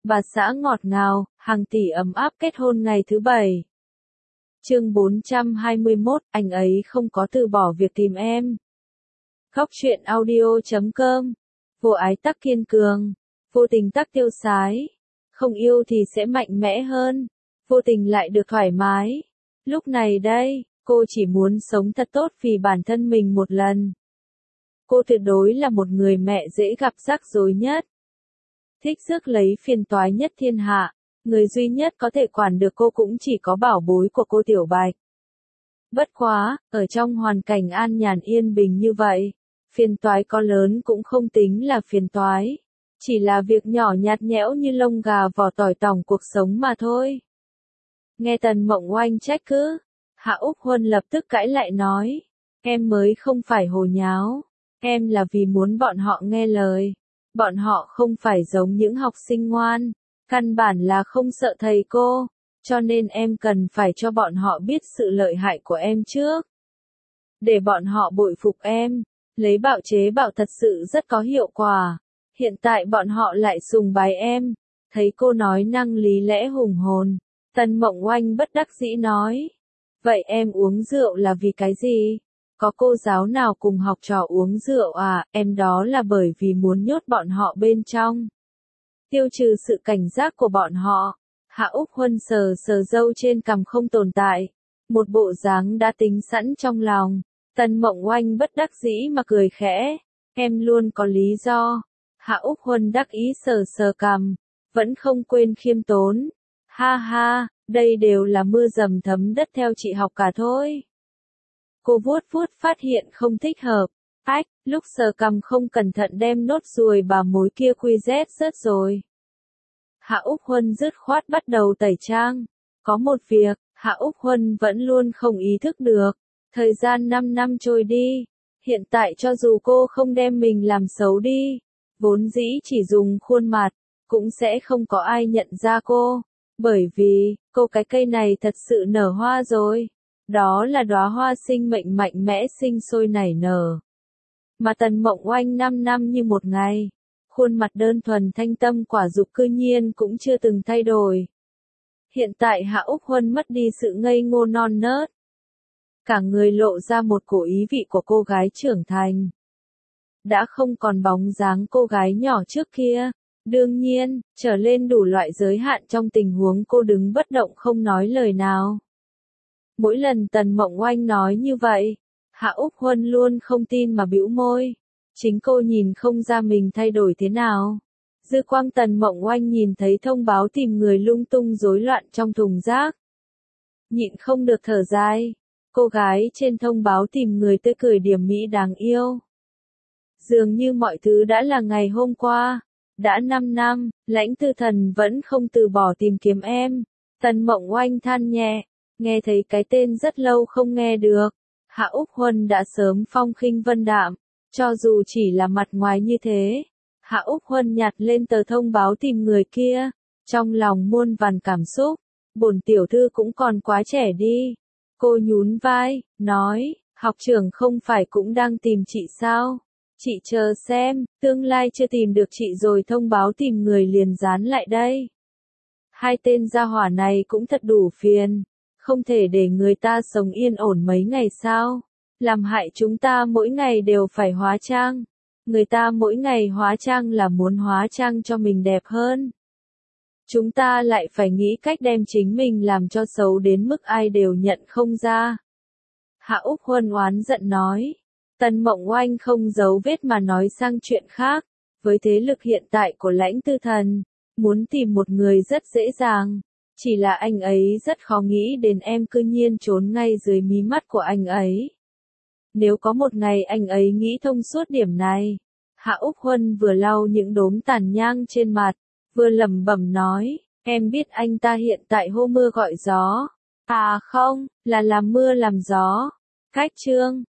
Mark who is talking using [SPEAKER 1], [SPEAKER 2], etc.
[SPEAKER 1] bà xã ngọt ngào, hàng tỷ ấm áp kết hôn ngày thứ 7. Chương 421, anh ấy không có từ bỏ việc tìm em. Góc truyện audio.com. Vô ái tắc kiên cường, vô tình tắc tiêu sái. Không yêu thì sẽ mạnh mẽ hơn, vô tình lại được thoải mái. Lúc này đây, cô chỉ muốn sống thật tốt vì bản thân mình một lần. Cô tuyệt đối là một người mẹ dễ gặp rắc rối nhất. Thích rước lấy phiền toái nhất thiên hạ, người duy nhất có thể quản được cô cũng chỉ có bảo bối của cô Tiểu Bạch. Bất quá, ở trong hoàn cảnh an nhàn yên bình như vậy, phiền toái có lớn cũng không tính là phiền toái. Chỉ là việc nhỏ nhạt nhẽo như lông gà vỏ tỏi tòng cuộc sống mà thôi. Nghe Tần Mộng Oanh trách cứ, Hạ Úc Huân lập tức cãi lại nói, em mới không phải hồ nháo, em là vì muốn bọn họ nghe lời. Bọn họ không phải giống những học sinh ngoan, căn bản là không sợ thầy cô, cho nên em cần phải cho bọn họ biết sự lợi hại của em trước. Để bọn họ bội phục em, lấy bạo chế bạo thật sự rất có hiệu quả. Hiện tại bọn họ lại sùng bái em, thấy cô nói năng lý lẽ hùng hồn. Tần Mộng Oanh bất đắc dĩ nói, vậy em uống rượu là vì cái gì? Có cô giáo nào cùng học trò uống rượu à? Em đó là bởi vì muốn nhốt bọn họ bên trong, tiêu trừ sự cảnh giác của bọn họ. Hạ Úc Huân sờ sờ râu trên cằm không tồn tại, một bộ dáng đã tính sẵn trong lòng. Tần Mộng Oanh bất đắc dĩ mà cười khẽ, em luôn có lý do. Hạ Úc Huân đắc ý sờ sờ cằm, vẫn không quên khiêm tốn. Ha ha, đây đều là mưa dầm thấm đất theo chị học cả thôi. Cô vuốt vuốt phát hiện không thích hợp. Ách, lúc sờ cằm không cẩn thận đem nốt ruồi bà mối kia quy rét rớt rồi. Hạ Úc Huân dứt khoát bắt đầu tẩy trang. Có một việc, Hạ Úc Huân vẫn luôn không ý thức được. Thời gian 5 năm trôi đi. Hiện tại cho dù cô không đem mình làm xấu đi, vốn dĩ chỉ dùng khuôn mặt, cũng sẽ không có ai nhận ra cô. Bởi vì, cô cái cây này thật sự nở hoa rồi. Đó là đóa hoa sinh mệnh mạnh mẽ sinh sôi nảy nở. Mà Tần Mộng Oanh 5 năm như một ngày. Khuôn mặt đơn thuần thanh tâm quả dục cư nhiên cũng chưa từng thay đổi. Hiện tại Hạ Úc Huân mất đi sự ngây ngô non nớt. Cả người lộ ra một cổ ý vị của cô gái trưởng thành. Đã không còn bóng dáng cô gái nhỏ trước kia. Đương nhiên, trở lên đủ loại giới hạn trong tình huống cô đứng bất động không nói lời nào. Mỗi lần Tần Mộng Oanh nói như vậy, Hạ Úc Huân luôn không tin mà bĩu môi. Chính cô nhìn không ra mình thay đổi thế nào. Dư quang Tần Mộng Oanh nhìn thấy thông báo tìm người lung tung rối loạn trong thùng rác. Nhịn không được thở dài. Cô gái trên thông báo tìm người tươi cười điểm mỹ đáng yêu. Dường như mọi thứ đã là ngày hôm qua. Đã 5 năm, Lãnh Tư Thần vẫn không từ bỏ tìm kiếm em. Tần Mộng Oanh than nhẹ, nghe thấy cái tên rất lâu không nghe được. Hạ Úc Huân đã sớm phong khinh vân đạm, cho dù chỉ là mặt ngoài như thế. Hạ Úc Huân nhặt lên tờ thông báo tìm người kia, trong lòng muôn vàn cảm xúc. Bổn tiểu thư cũng còn quá trẻ đi. Cô nhún vai, nói, học trưởng không phải cũng đang tìm chị sao? Chị chờ xem, tương lai chưa tìm được chị rồi thông báo tìm người liền dán lại đây. Hai tên gia hỏa này cũng thật đủ phiền, không thể để người ta sống yên ổn mấy ngày sao? Làm hại chúng ta mỗi ngày đều phải hóa trang. Người ta mỗi ngày hóa trang là muốn hóa trang cho mình đẹp hơn. Chúng ta lại phải nghĩ cách đem chính mình làm cho xấu đến mức ai đều nhận không ra. Hạ Úc Huân oán giận nói. Tần Mộng Oanh không giấu vết mà nói sang chuyện khác. Với thế lực hiện tại của Lãnh Tư Thần, muốn tìm một người rất dễ dàng. Chỉ là anh ấy rất khó nghĩ đến em cư nhiên trốn ngay dưới mí mắt của anh ấy. Nếu có một ngày anh ấy nghĩ thông suốt điểm này. Hạ Úc Huân vừa lau những đốm tàn nhang trên mặt, vừa lẩm bẩm nói, em biết anh ta hiện tại hô mưa gọi gió. À không, là làm mưa làm gió. Cách chương